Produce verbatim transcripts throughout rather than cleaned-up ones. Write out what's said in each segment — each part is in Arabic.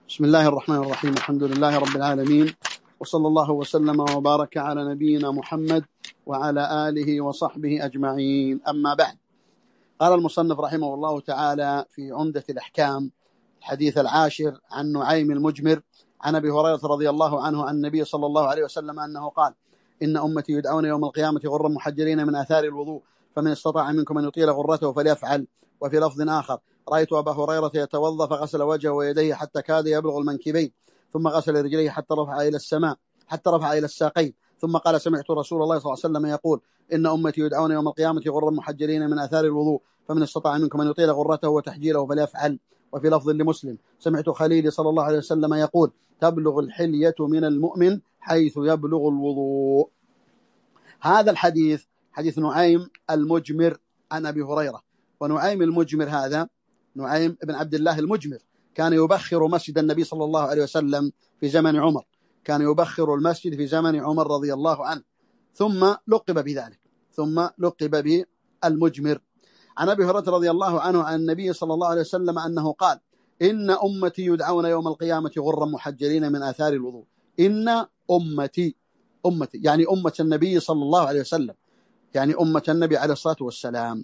بسم الله الرحمن الرحيم. الحمد لله رب العالمين، وصلى الله وسلم وبارك على نبينا محمد وعلى آله وصحبه أجمعين. أما بعد، قال المصنف رحمه الله تعالى في عمدة الأحكام الحديث العاشر عن نعيم المجمر عن أبي هريرة رضي الله عنه عن النبي صلى الله عليه وسلم أنه قال: إن أمتي يدعون يوم القيامة غرا محجلين من آثار الوضوء، فمن استطاع منكم أن يطيل غرته فليفعل. وفي لفظ آخر: رأيت أبا هريرة يتوضأ فغسل وجهه ويديه حتى كاد يبلغ المنكبين، ثم غسل رجليه حتى رفع إلى السماء حتى رفع إلى الساقين، ثم قال: سمعت رسول الله صلى الله عليه وسلم يقول: إن أمتي يدعون يوم القيامة غرا محجلين من آثار الوضوء، فمن استطاع منكم أن يطيل غرته وتحجيله فليفعل. وفي لفظ لمسلم: سمعت خليلي صلى الله عليه وسلم يقول: تبلغ الحلية من المؤمن حيث يبلغ الوضوء. هذا الحديث حديث نعيم المجمر عن أبي هريرة. ونعيم المجمر هذا نعيم بن عبد الله المجمر كان يبخر مسجد النبي صلى الله عليه وسلم في زمن عمر، كان يبخر المسجد في زمن عمر رضي الله عنه، ثم لقب بذلك ثم لقب بالمجمر. عن أبي هريرة رضي الله عنه عن النبي صلى الله عليه وسلم أنه قال: إن أمتي يدعون يوم القيامة غرا محجلين من آثار الوضوء. إن أمتي أمتي يعني أمة النبي صلى الله عليه وسلم، يعني أمة النبي عليه الصلاة والسلام.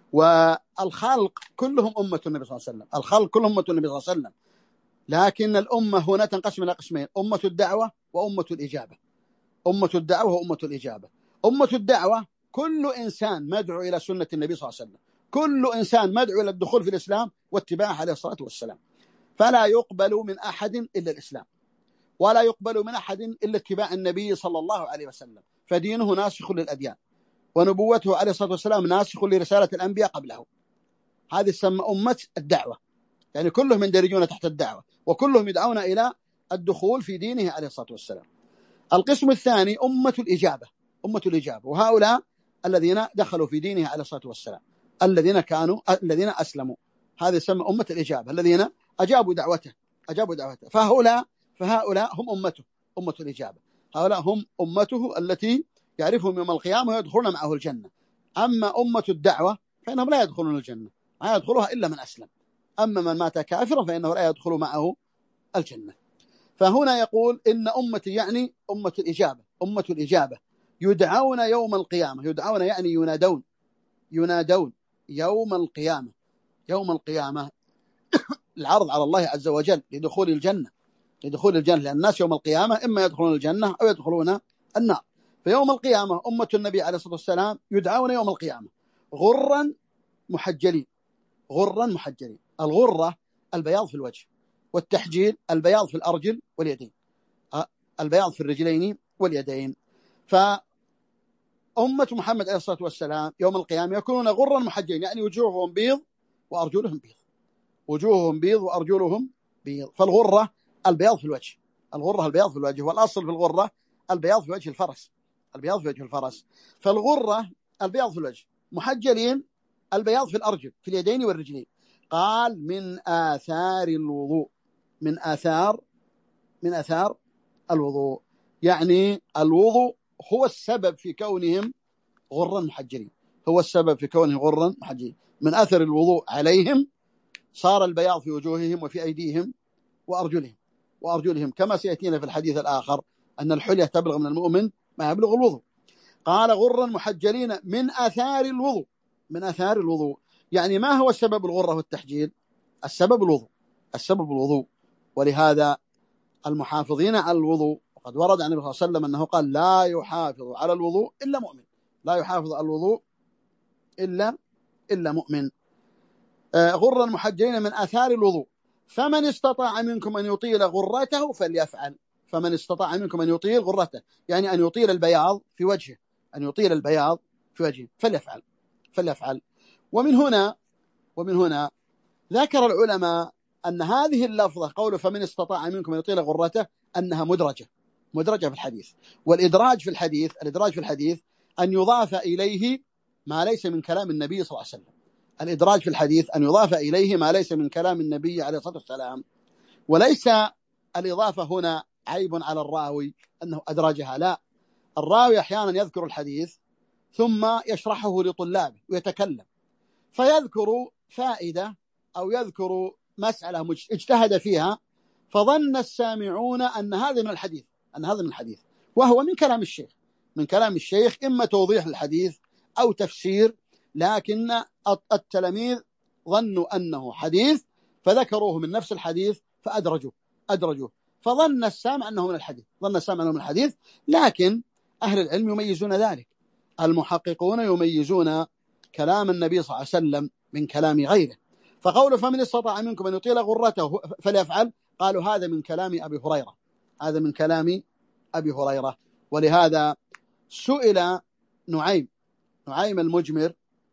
والخلق كلهم أمة النبي صلى الله عليه وسلم، الخلق كلهم أمة النبي صلى الله عليه وسلم، لكن الأمة هنا تنقسم إلى قسمين: أمة الدعوة وأمة الإجابة. أمة الدعوة وأمة الإجابة. أمة الدعوة كل إنسان مدعو إلى سنة النبي صلى الله عليه وسلم، كل إنسان مدعو إلى الدخول في الإسلام واتباعه عليه الصلاة والسلام، فلا يقبل من أحد إلا الإسلام، ولا يقبل من أحد إلا اتباع النبي صلى الله عليه وسلم، فدينه ناسخ للأديان، ونبوته عليه الصلاة والسلام ناسخ لرسالة الأنبياء قبله. هذه تسمى أمة الدعوة، يعني كلهم يندرجون تحت الدعوة، وكلهم يدعون إلى الدخول في دينه عليه الصلاة والسلام. القسم الثاني أمة الإجابة، أمة الإجابة، وهؤلاء الذين دخلوا في دينه عليه الصلاة والسلام، الذين كانوا الذين أسلموا، هذه تسمى أمة الإجابة، الذين أجابوا دعوته أجابوا دعوته فهؤلاء فهؤلاء هم أمته، أمة الإجابة. هؤلاء هم أمته التي يعرفهم يوم القيامة ويدخلون معه الجنة. أما أمة الدعوة فإنهم لا يدخلون الجنة، لا يدخلها إلا من أسلم. أما من مات كافرا فإنه لا يدخل معه الجنة. فهنا يقول: إن أمتي يعني أمة الإجابة، أمة الإجابة يدعون يوم القيامة. يدعون يعني ينادون، ينادون يوم القيامة. يوم القيامة العرض على الله عز وجل لدخول الجنة، لدخول الجنة، لأن الناس يوم القيامة إما يدخلون الجنة أو يدخلون النار. فيوم القيامة أمة النبي عليه الصلاة والسلام يدعون يوم القيامة غرا محجلين، غرا محجلين. الغرة البياض في الوجه، والتحجيل البياض في الأرجل واليدين، البياض في الرجلين واليدين. فأمة محمد عليه الصلاة والسلام يوم القيامة يكونون غرا محجلين، يعني وجوههم بيض وأرجلهم بيض، وجوههم بيض وأرجلهم بيض. فالغرة البياض في الوجه، الغرة البياض في الوجه، والأصل في الغرة البياض في وجه الفرس، البياض في وجه الفرس. فالغرة البياض في الوجه، محجلين البياض في الأرجل في اليدين والرجلين. قال: من آثار الوضوء، من آثار من آثار الوضوء، يعني الوضوء هو السبب في كونهم غرا محجلين، هو السبب في كونهم غرا محجلين. من أثر الوضوء عليهم صار البياض في وجوههم وفي أيديهم وأرجلهم وأرجلهم، كما سيأتينا في الحديث الآخر أن الحلية تبلغ من المؤمن ما يبلغ الوضوء. قال: غرا محجلين من آثار الوضوء، من آثار الوضوء، يعني ما هو السبب الغرة والتحجيل؟ السبب الوضوء، السبب الوضوء. ولهذا المحافظين على الوضوء، وقد ورد عن النبي صلى الله عليه وسلم أنه قال: لا يحافظ على الوضوء إلا مؤمن، لا يحافظ على الوضوء إلا إلا مؤمن. آه غرا محجلين من آثار الوضوء، فمن استطاع منكم أن يطيل غرته فليفعل. فمن استطاع منكم أن يطيل غرته، يعني أن يطيل البياض في وجهه، أن يطيل البياض في وجهه فليفعل فليفعل. ومن هنا ومن هنا ذكر العلماء أن هذه اللفظة قوله فمن استطاع منكم أن يطيل غرته أنها مدرجة، مدرجة في الحديث. والإدراج في الحديث الإدراج في الحديث أن يضاف إليه ما ليس من كلام النبي صلى الله عليه وسلم. الإدراج في الحديث أن يضاف إليه ما ليس من كلام النبي عليه الصلاة والسلام. وليس الإضافة هنا عيب على الراوي أنه أدرجها، لا، الراوي أحيانا يذكر الحديث ثم يشرحه لطلابه ويتكلم، فيذكر فائدة أو يذكر مسألة اجتهد فيها فظن السامعون أن هذا من الحديث أن هذا من الحديث وهو من كلام الشيخ من كلام الشيخ إما توضيح الحديث أو تفسير، لكن التلاميذ ظنوا أنه حديث فذكروه من نفس الحديث فأدرجوا أدرجوا فظن السامع أنه من الحديث ظن السامع أنه من الحديث. لكن أهل العلم يميزون ذلك، المحققون يميزون كلام النبي صلى الله عليه وسلم من كلام غيره. فقوله فمن استطاع منكم أن يطيل غرته فليفعل، قالوا هذا من كلام أبي هريرة هذا من كلام أبي هريرة. ولهذا سئل نعيم نعيم المجمر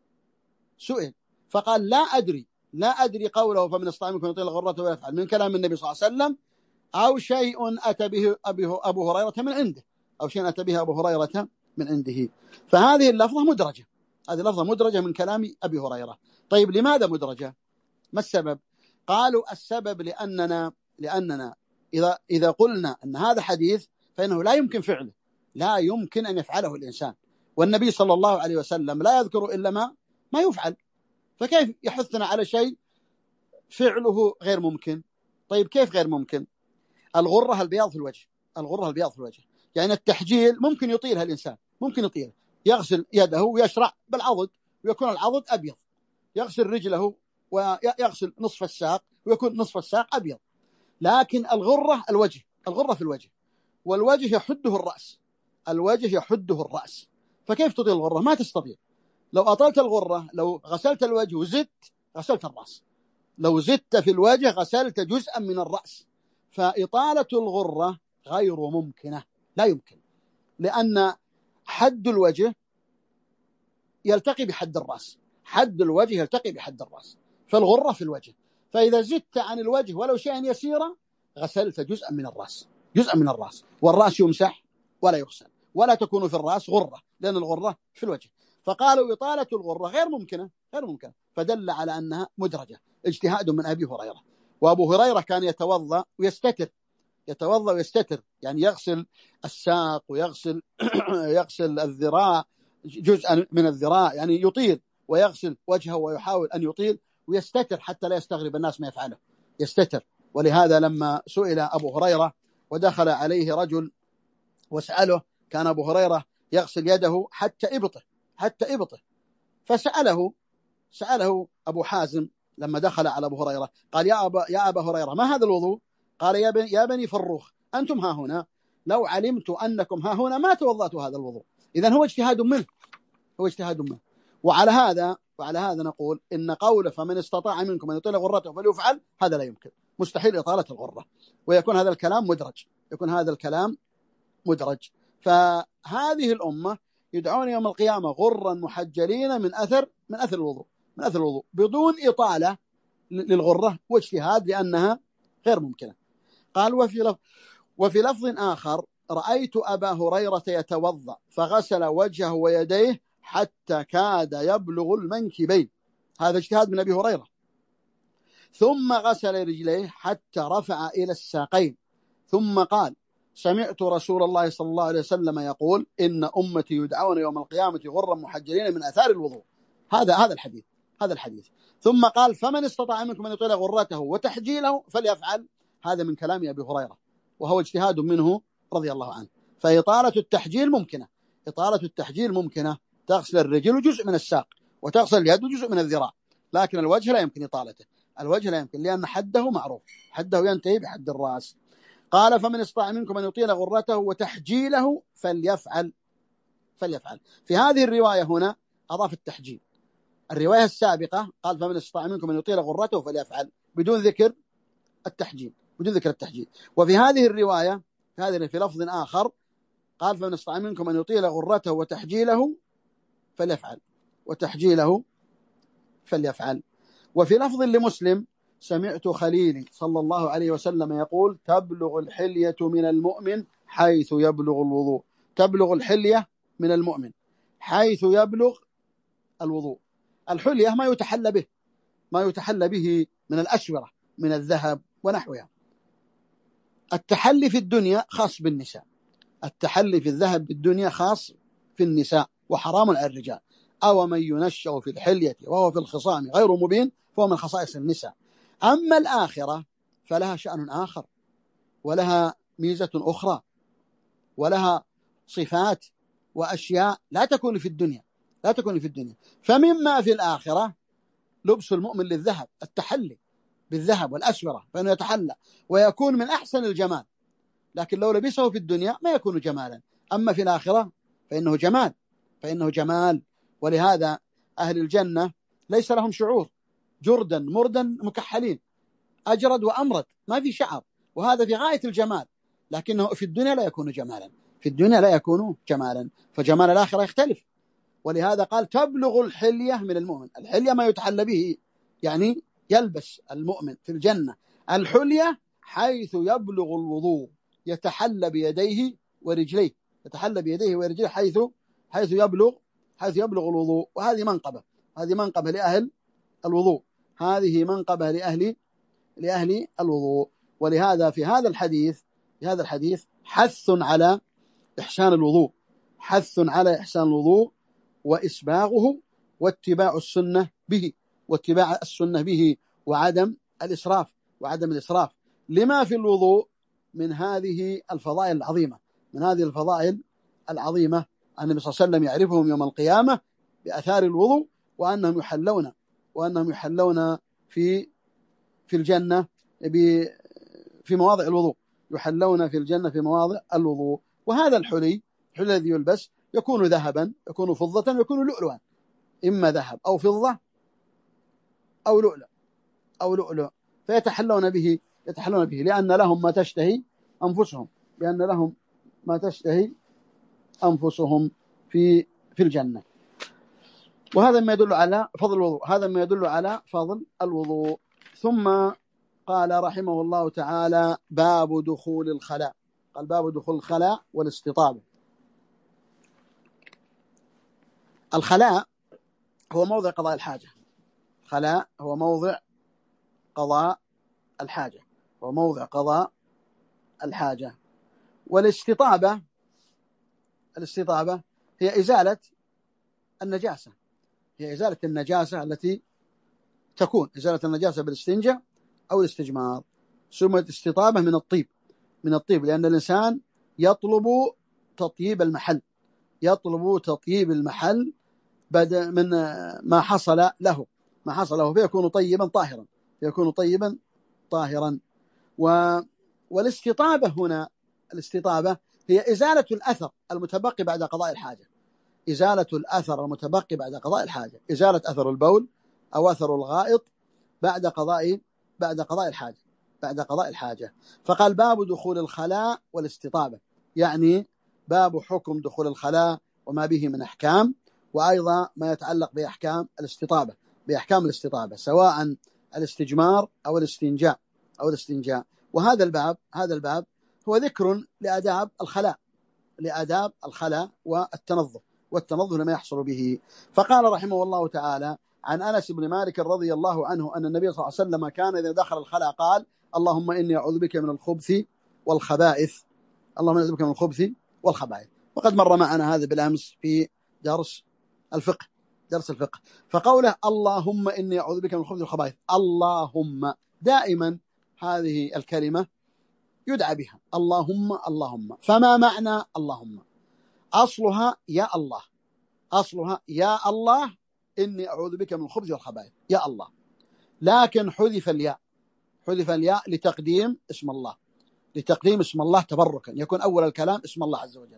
سئل فقال لا أدري لا أدري قوله فمن استطاع منكم أن يطيل غرته ويفعل من كلام النبي صلى الله عليه وسلم أو شيء أتى به أبو هريرة من عنده أو شيء أتى به أبو هريرة من عنده. فهذه اللفظة مدرجة هذه لفظة مدرجة من كلام أبي هريرة. طيب لماذا مدرجة؟ ما السبب؟ قالوا السبب لأننا لأننا إذا إذا قلنا أن هذا حديث فإنه لا يمكن فعله لا يمكن أن يفعله الإنسان، والنبي صلى الله عليه وسلم لا يذكر إلا ما ما يفعل، فكيف يحثنا على شيء فعله غير ممكن؟ طيب كيف غير ممكن؟ الغرة البياض في الوجه الغرة البياض في الوجه يعني التحجيل ممكن يطيلها الإنسان ممكن يطيل يغسل يده ويشرع بالعضد ويكون العضد أبيض، يغسل رجله ويغسل نصف الساق ويكون نصف الساق أبيض. لكن الغرة الوجه الغرة في الوجه والوجه يحده الرأس الوجه يحده الرأس فكيف تطيل الغرة؟ ما تستطيع. لو أطلت الغرة لو غسلت الوجه وزدت غسلت الرأس، لو زدت في الوجه غسلت جزءا من الرأس. فإطالة الغرة غير ممكنة لا يمكن، لأن حد الوجه يلتقي بحد الرأس حد الوجه يلتقي بحد الرأس فالغرة في الوجه، فإذا زدت عن الوجه ولو شيئا يسيرا غسلت جزءا من الرأس جزءا من الرأس والرأس يمسح ولا يغسل ولا تكون في الرأس غرة لأن الغرة في الوجه. فقالوا إطالة الغرة غير ممكنة غير ممكنة فدل على أنها مدرجة اجتهاد من أبي هريرة. وأبو هريرة كان يتوضأ ويستتر يتوضأ ويستتر يعني يغسل الساق ويغسل يغسل الذراع جزءا من الذراع يعني يطيل ويغسل وجهه ويحاول أن يطيل ويستتر حتى لا يستغرب الناس ما يفعله يستتر. ولهذا لما سئل أبو هريرة ودخل عليه رجل وسأله كان أبو هريرة يغسل يده حتى إبطه حتى إبطه فسأله سأله أبو حازم لما دخل على أبو هريرة قال يا أبا, يا أبا هريرة ما هذا الوضوء؟ قال يا بني, يا بني فروخ أنتم ها هنا لو علمت أنكم ها هنا ما توضأت هذا الوضوء. إذن هو اجتهاد منه هو اجتهاد منه. وعلى هذا وعلى هذا نقول إن قوله فمن استطاع منكم أن يطيل غرته فليفعل هذا لا يمكن مستحيل إطالة الغرة ويكون هذا الكلام مدرج يكون هذا الكلام مدرج. فهذه الأمة يدعون يوم القيامة غرا محجلين من أثر من أثر الوضوء من أثر الوضوء بدون إطالة للغرة واجتهاد لأنها غير ممكنة. قال وفي لفظ وفي لفظ آخر رأيت أبا هريرة يتوضأ فغسل وجهه ويديه حتى كاد يبلغ المنكبين هذا اجتهاد من أبي هريرة ثم غسل رجليه حتى رفع إلى الساقين ثم قال سمعت رسول الله صلى الله عليه وسلم يقول إن أمتي يدعون يوم القيامة غرا محجلين من أثار الوضوء. هذا هذا الحديث هذا الحديث ثم قال فمن استطاع منكم أن يطيل غرته وتحجيله فليفعل هذا من كلام أبي هريرة وهو اجتهاد منه رضي الله عنه. فإطالة التحجيل ممكنة إطالة التحجيل ممكنة تغسل الرجل جزء من الساق وتغسل اليد جزء من الذراع، لكن الوجه لا يمكن إطالته الوجه لا يمكن لأن حده معروف حده ينتهي بحد الرأس. قال فمن استطاع منكم أن يطيل غرته وتحجيله فليفعل فليفعل. في هذه الرواية هنا أضاف التحجيل. الرواية السابقة قال فمن استطاع منكم أن يطيل غرته فليفعل بدون ذكر التحجيل بدون ذكر التحجيل. وفي هذه الرواية هذه في لفظ آخر قال فمن استطاع منكم أن يطيل غرته وتحجيله فليفعل وتحجيله فليفعل. وفي لفظ لمسلم سمعت خليلي صلى الله عليه وسلم يقول تبلغ الحلية من المؤمن حيث يبلغ الوضوء تبلغ الحلية من المؤمن حيث يبلغ الوضوء. الحلية ما يتحلى به ما يتحلى به من الأسورة من الذهب ونحوها. التحلي في الدنيا خاص بالنساء التحلي في الذهب بالدنيا خاص في النساء وحرام على الرجال. أو من ينشأ في الحلية وهو في الخصام غير مبين فهو من خصائص النساء. أما الآخرة فلها شأن آخر ولها ميزة أخرى، ولها صفات وأشياء لا تكون في الدنيا، لا تكون في الدنيا. فمما في الآخرة لبس المؤمن للذهب، التحلي بالذهب والأسورة، فإنه يتحلى ويكون من أحسن الجمال، لكن لو لبسه في الدنيا ما يكون جمالا، أما في الآخرة فإنه جمال، فإنه جمال. ولهذا أهل الجنة ليس لهم شعور، جردا مردا مكحلين، أجرد وأمرد، ما في شعر، وهذا في غاية الجمال، لكنه في الدنيا لا يكون جمالا، في الدنيا لا يكون جمالا، فجمال الآخرة يختلف. ولهذا قال تبلغ الحلية من المؤمن. الحلية ما يتحلى به، يعني يلبس المؤمن في الجنة الحلية حيث يبلغ الوضوء، يتحلى بيديه ورجليه، يتحلى بيديه ورجليه حيث حيث يبلغ حيث يبلغ الوضوء. وهذه منقبة، هذه منقبة لأهل الوضوء، هذه منقبة لأهل لأهل الوضوء. ولهذا في هذا الحديث في هذا الحديث حث على إحسان الوضوء، حث على إحسان الوضوء وإسباغه واتباع السنة به، واتباع السنة به وعدم الإسراف، وعدم الإسراف لما في الوضوء من هذه الفضائل العظيمة، من هذه الفضائل العظيمة. النبي صلى الله عليه وسلم يعرفهم يوم القيامة بأثار الوضوء، وأنهم يحلون وأنهم يحلون في في الجنة في مواضع الوضوء، يحلون في الجنة في مواضع الوضوء. وهذا الحلي الحلي الذي يلبس يكون ذهبا، يكون فضة، يكون لؤلؤا، إما ذهب أو فضة أو لؤلؤ أو لؤلؤ، فيتحلون به يتحلون به لأن لهم ما تشتهي أنفسهم، لأن لهم ما تشتهي أنفسهم في في الجنة. وهذا ما يدل على فضل الوضوء، هذا ما يدل على فضل الوضوء. ثم قال رحمه الله تعالى باب دخول الخلاء. قال باب دخول الخلاء والاستطابة. الخلاء هو موضع قضاء الحاجة، الخلاء هو موضع قضاء الحاجة، هو موضع قضاء الحاجة. والاستطابة الاستطابة هي إزالة النجاسة، هي إزالة النجاسة التي تكون إزالة النجاسة بالاستنجاء أو الاستجمار. سميت استطابة من الطيب، من الطيب لأن الإنسان يطلب تطيب المحل، يطلب تطيب المحل بدل من ما حصل له ما حصل له فيكون طيبا طاهرا، فيكون طيبا طاهرا. و... والاستطابة هنا، الاستطابة هي إزالة الأثر المتبقي بعد قضاء الحاجة، إزالة الأثر المتبقي بعد قضاء الحاجة، إزالة أثر البول أو أثر الغائط بعد قضاء بعد قضاء الحاجة بعد قضاء الحاجة. فقال باب دخول الخلاء والاستطابة، يعني باب حكم دخول الخلاء وما به من أحكام، وأيضا ما يتعلق بأحكام الاستطابة بأحكام الاستطابة سواء الاستجمار أو الاستنجاء أو الاستنجاء. وهذا الباب هذا الباب هو ذكر لآداب الخلاء لآداب الخلاء والتنظف والتنظف لما يحصل به. فقال رحمه الله تعالى عن أنس بن مالك رضي الله عنه أن النبي صلى الله عليه وسلم كان إذا دخل الخلاء قال اللهم إني أعوذ بك من الخبث والخبائث، اللهم إني أعوذ بك من الخبث والخبائث. وقد مر معنا هذا بالأمس في درس الفقه درس الفقه. فقوله اللهم إني أعوذ بك من الخبث والخبائث، اللهم دائما هذه الكلمة يدعى بها اللهم اللهم. فما معنى اللهم؟ أصلها يا الله، أصلها يا الله إني أعوذ بك من الخبث والخبائث، يا الله، لكن حذف الياء حذف الياء لتقديم اسم الله، لتقديم اسم الله تبركا، يكون أول الكلام اسم الله عز وجل.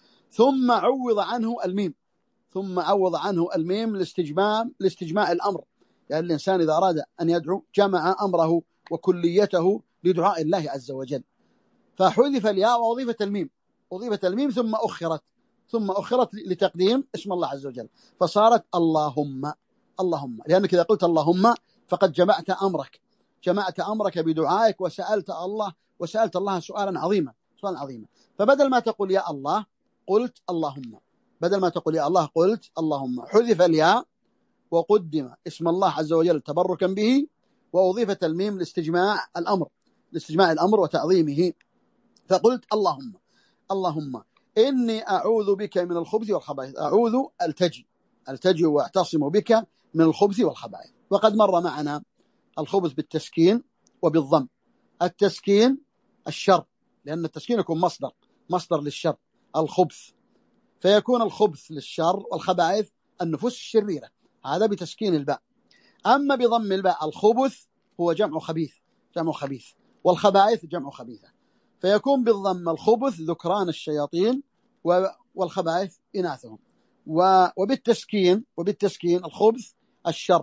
ثم عوض عنه الميم ثم عوض عنه الميم لاستجماع لاستجماع الأمر، يعني الإنسان إذا أراد أن يدعو جمع أمره وكليته لدعاء الله عز وجل. فحذف الياء وأضيفت الميم أضيفت الميم ثم أخرت ثم أخرت لتقديم اسم الله عز وجل، فصارت اللهم اللهم، لأنك إذا قلت اللهم فقد جمعت أمرك جمعت أمرك بدعائك وسألت الله وسألت الله سؤالا عظيما سؤالا عظيما. فبدل ما تقول يا الله قلت اللهم، بدل ما تقول يا الله قلت اللهم. حذف الياء وقدم اسم الله عز وجل تبركا به، وأضيفت الميم لاستجماع الأمر لاستجماع الأمر وتعظيمه، فقلت اللهم اللهم إني أعوذ بك من الخبث والخبائث. أعوذ التجي التجي واعتصم بك من الخبث والخبائث. وقد مر معنا الخبث بالتسكين وبالضم. التسكين الشر لأن التسكين يكون مصدر مصدر للشر الخبث، فيكون الخبث للشر والخبائث النفوس الشريرة، هذا بتسكين الباء. أما بضم الباء الخبث هو جمع خبيث، جمع خبيث، والخبائث جمع خبيثة، فيكون بالضم الخبث ذكران الشياطين والخبائث إناثهم، وبالتسكين وبالتسكين الخبث الشر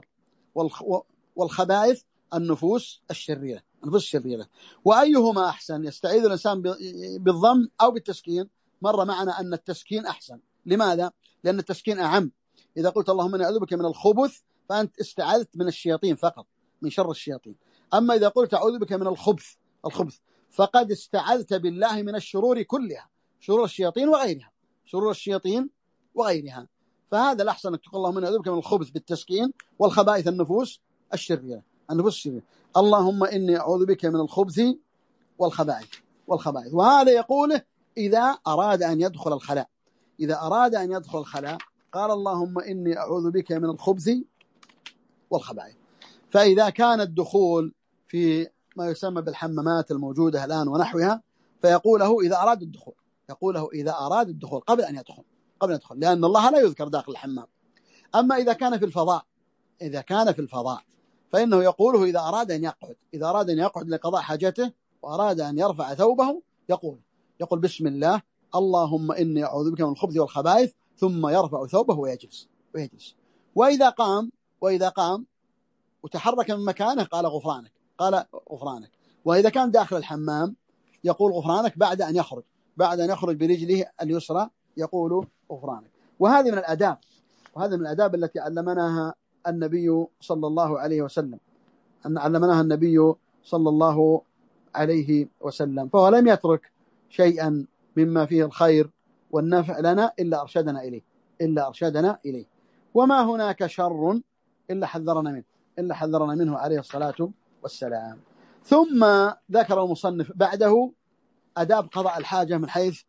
والخبائث النفوس الشريرة، النفوس الشريرة. وأيهما أحسن؟ يستعيذ الإنسان بالضم أو بالتسكين. مر معنا أن التسكين أحسن. لماذا؟ لأن التسكين أعم. إذا قلت اللهم إني أعوذ بك من الخبث فأنت استعذت من الشياطين فقط، من شر الشياطين. أما إذا قلت أعوذ بك من الخبث الخبث فقد استعذت بالله من الشرور كلها، شرور الشياطين وغيرها، شرور الشياطين وغيرها. فهذا الأحسن أن تقول اللهم إني أعوذ بك من الخبث بالتسكين، والخبائث النفوس الشريرة، النفوس الشريرة. اللهم إني أعوذ بك من الخبث والخبائث والخبائث. وهذا يقوله إذا أراد أن يدخل الخلاء، إذا أراد أن يدخل الخلاء قال اللهم إني أعوذ بك من الخبث والخبائث. فإذا كان الدخول في ما يسمى بالحمامات الموجودة الآن ونحوها فيقوله إذا أراد الدخول، يقوله إذا أراد الدخول قبل أن يدخل، قبل أن يدخل، لأن الله لا يذكر داخل الحمام. أما إذا كان في الفضاء، إذا كان في الفضاء فإنه يقوله إذا أراد أن يقعد، إذا أراد أن يقعد لقضاء حاجته وأراد أن يرفع ثوبه يقول يقول بسم الله اللهم إني أعوذ بك من الخبث والخبائث، ثم يرفع ثوبه ويجلس ويجلس. وإذا قام وإذا قام وتحرك من مكانه قال غفرانك، قال غفرانك. وإذا كان داخل الحمام يقول غفرانك بعد أن يخرج، بعد أن يخرج برجله اليسرى يقول غفرانك. وهذه من الآداب، وهذه من الآداب التي علمناها النبي صلى الله عليه وسلم، أن علمناها النبي صلى الله عليه وسلم. فهو لم يترك شيئا مما فيه الخير والنفع لنا إلا أرشدنا إليه، إلا أرشدنا إليه. وما هناك شر إلا حذرنا منه، إلا حذرنا منه عليه الصلاة والسلام. ثم ذكر المصنف بعده أداب قضاء الحاجة من حيث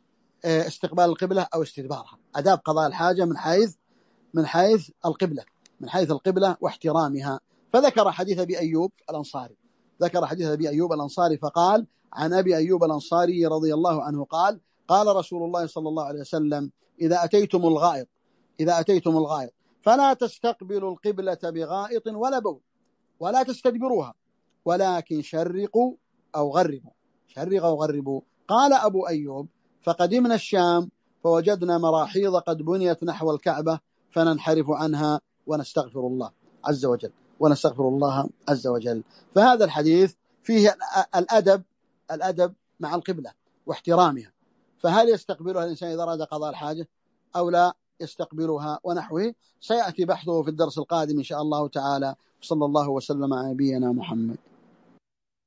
استقبال القبلة أو استدبارها، أداب قضاء الحاجة من حيث من حيث القبلة، من حيث القبلة واحترامها. فذكر حديث أبي أيوب الأنصاري، ذكر حديث أبي أيوب الأنصاري فقال عن أبي أيوب الأنصاري رضي الله عنه قال قال رسول الله صلى الله عليه وسلم إذا أتيتم الغائط إذا أتيتم الغائط فلا تستقبلوا القبلة بغائط ولا بول ولا تستدبروها، ولكن شرقوا أو غربوا، شرقوا أو غربوا. قال أبو أيوب فقدمنا الشام فوجدنا مراحيض قد بنيت نحو الكعبة فننحرف عنها ونستغفر الله عز وجل ونستغفر الله عز وجل. فهذا الحديث فيه الأدب الأدب مع القبلة واحترامها، فهل يستقبلها الإنسان إذا أراد قضاء الحاجة أو لا يستقبلها ونحوه؟ سيأتي بحثه في الدرس القادم إن شاء الله تعالى. صلى الله وسلم على نبينا محمد.